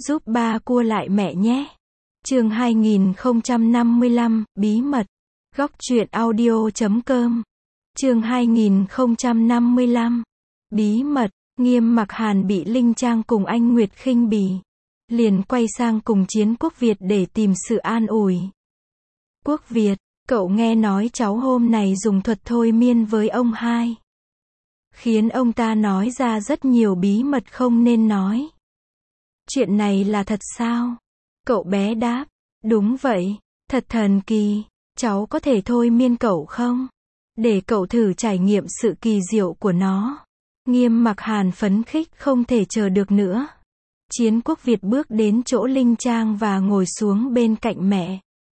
giúp ba cua lại mẹ nhé. Chương 2055, bí mật. Góc truyện audio.com. Chương 2055, bí mật. Nghiêm Mặc Hàn bị Linh Trang cùng anh Nguyệt khinh bỉ, liền quay sang cùng Chiến Quốc Việt để tìm sự an ủi. Quốc Việt, cậu nghe nói cháu hôm này dùng thuật thôi miên với ông hai, khiến ông ta nói ra rất nhiều bí mật không nên nói. Chuyện này là thật sao? Cậu bé đáp, đúng vậy, thật thần kỳ, cháu có thể thôi miên cậu không? Để cậu thử trải nghiệm sự kỳ diệu của nó. Nghiêm Mặc Hàn phấn khích không thể chờ được nữa. Chiến Quốc Việt bước đến chỗ Linh Trang và ngồi xuống bên cạnh mẹ.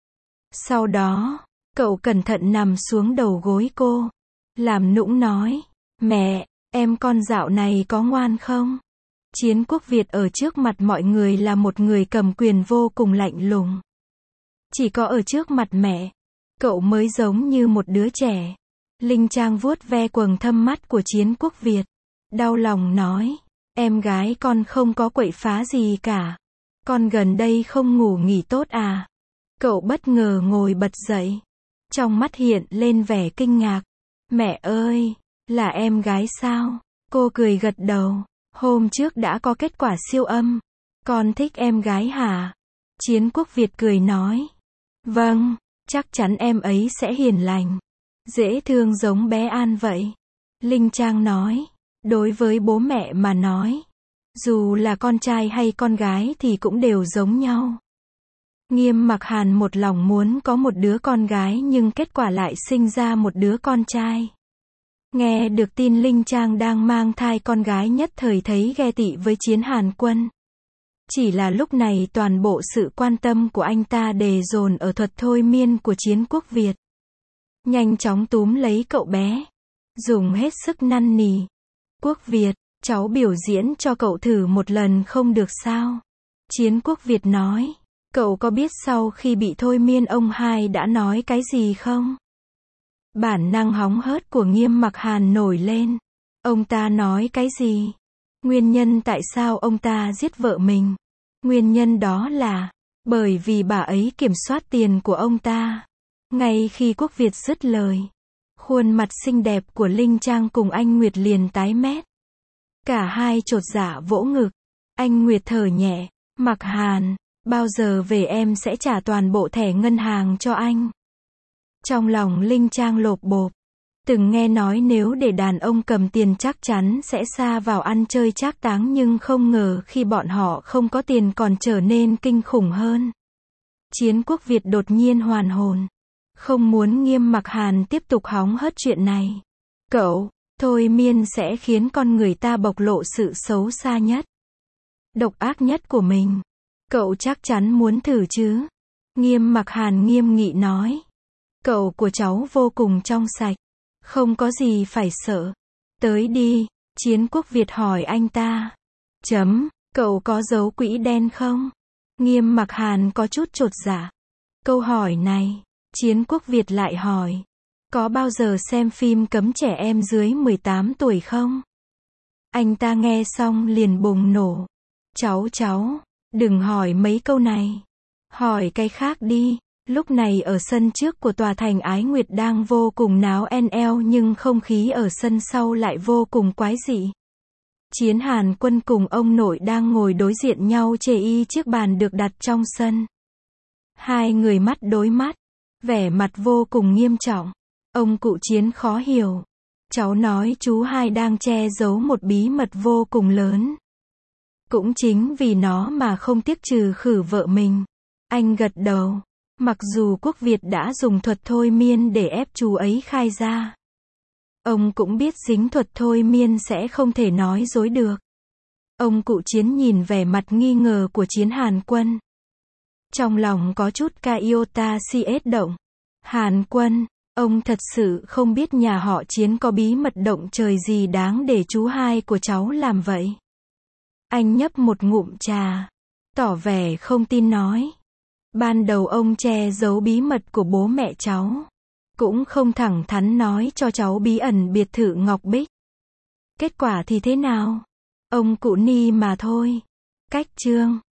Sau đó, cậu cẩn thận nằm xuống đầu gối cô, làm nũng nói, mẹ, em con dạo này có ngoan không? Chiến Quốc Việt ở trước mặt mọi người là một người cầm quyền vô cùng lạnh lùng. Chỉ có ở trước mặt mẹ, cậu mới giống như một đứa trẻ. Linh Trang vuốt ve quầng thâm mắt của Chiến Quốc Việt, đau lòng nói, em gái con không có quậy phá gì cả. Con gần đây không ngủ nghỉ tốt à? Cậu bất ngờ ngồi bật dậy, trong mắt hiện lên vẻ kinh ngạc. Mẹ ơi, là em gái sao? Cô cười gật đầu, hôm trước đã có kết quả siêu âm. Con thích em gái hả? Chiến Quốc Việt cười nói, vâng, chắc chắn em ấy sẽ hiền lành, dễ thương giống bé An vậy. Linh Trang nói, đối với bố mẹ mà nói, dù là con trai hay con gái thì cũng đều giống nhau. Nghiêm Mặc Hàn một lòng muốn có một đứa con gái nhưng kết quả lại sinh ra một đứa con trai. Nghe được tin Linh Trang đang mang thai con gái nhất thời thấy ghe tị với Chiến Hàn Quân. Chỉ là lúc này toàn bộ sự quan tâm của anh ta đề dồn ở thuật thôi miên của Chiến Quốc Việt. Nhanh chóng túm lấy cậu bé, dùng hết sức năn nỉ. Quốc Việt, cháu biểu diễn cho cậu thử một lần không được sao? Chiến Quốc Việt nói, cậu có biết sau khi bị thôi miên ông hai đã nói cái gì không? Bản năng hóng hớt của Nghiêm Mặc Hàn nổi lên. Ông ta nói cái gì? Nguyên nhân tại sao ông ta giết vợ mình? Nguyên nhân đó là bởi vì bà ấy kiểm soát tiền của ông ta. Ngay khi Quốc Việt dứt lời, khuôn mặt xinh đẹp của Linh Trang cùng anh Nguyệt liền tái mét. Cả hai chột dạ vỗ ngực. Anh Nguyệt thở nhẹ, Mặc Hàn, bao giờ về em sẽ trả toàn bộ thẻ ngân hàng cho anh. Trong lòng Linh Trang lộp bộp. Từng nghe nói nếu để đàn ông cầm tiền chắc chắn sẽ sa vào ăn chơi trác táng, nhưng không ngờ khi bọn họ không có tiền còn trở nên kinh khủng hơn. Chiến Quốc Việt đột nhiên hoàn hồn, không muốn Nghiêm Mặc Hàn tiếp tục hóng hớt chuyện này. Cậu, thôi miên sẽ khiến con người ta bộc lộ sự xấu xa nhất, độc ác nhất của mình. Cậu chắc chắn muốn thử chứ? Nghiêm Mặc Hàn nghiêm nghị nói. Cậu của cháu vô cùng trong sạch, không có gì phải sợ. Tới đi, Chiến Quốc Việt hỏi anh ta. Cậu có giấu quỹ đen không? Nghiêm Mặc Hàn có chút chột dạ. Câu hỏi này, Chiến Quốc Việt lại hỏi. Có bao giờ xem phim cấm trẻ em dưới 18 tuổi không? Anh ta nghe xong liền bùng nổ. Cháu, đừng hỏi mấy câu này. Hỏi cái khác đi. Lúc này ở sân trước của tòa thành Ái Nguyệt đang vô cùng náo NL, nhưng không khí ở sân sau lại vô cùng quái dị. Chiến Hàn Quân cùng ông nội đang ngồi đối diện nhau chê y chiếc bàn được đặt trong sân. Hai người mắt đối mắt, vẻ mặt vô cùng nghiêm trọng. Ông cụ Chiến khó hiểu. Cháu nói chú hai đang che giấu một bí mật vô cùng lớn. Cũng chính vì nó mà không tiếc trừ khử vợ mình. Anh gật đầu. Mặc dù Quốc Việt đã dùng thuật thôi miên để ép chú ấy khai ra, ông cũng biết dính thuật thôi miên sẽ không thể nói dối được. Ông cụ Chiến nhìn vẻ mặt nghi ngờ của Chiến Hàn Quân, trong lòng có chút iota cs động. Hàn Quân, ông thật sự không biết nhà họ Chiến có bí mật động trời gì đáng để chú hai của cháu làm vậy? Anh nhấp một ngụm trà, tỏ vẻ không tin nói. Ban đầu ông che giấu bí mật của bố mẹ cháu, cũng không thẳng thắn nói cho cháu bí ẩn biệt thự Ngọc Bích. Kết quả thì thế nào? Ông cụ ni mà thôi. Cách chương